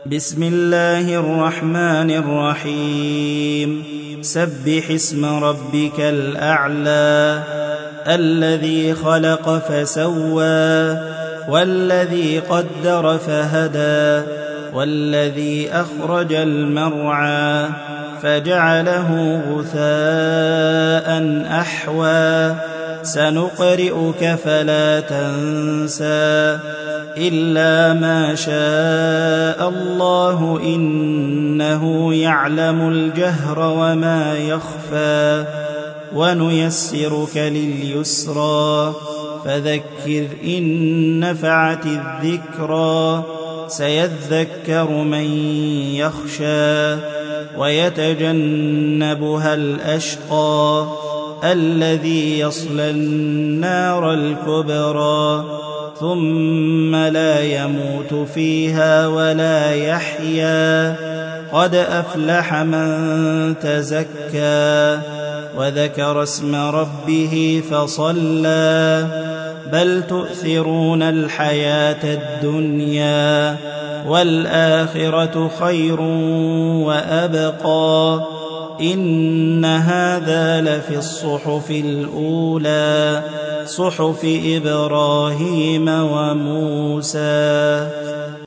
بسم الله الرحمن الرحيم سبح اسم ربك الأعلى الذي خلق فسوى والذي قدر فهدى والذي أخرج المرعى فجعله غثاء أحوى سنقرئك فلا تنسى إلا ما شاء الله إنه يعلم الجهر وما يخفى ونيسرك لليسرى فذكر إن نفعت الذكرى سيذكر من يخشى ويتجنبها الأشقى الذي يصلى النار الكبرى ثم لا يموت فيها ولا يحيا قد أفلح من تزكى وذكر اسم ربه فصلى بل تؤثرون الحياة الدنيا والآخرة خير وأبقى إن هذا لفي الصحف الأولى صحف إبراهيم وموسى.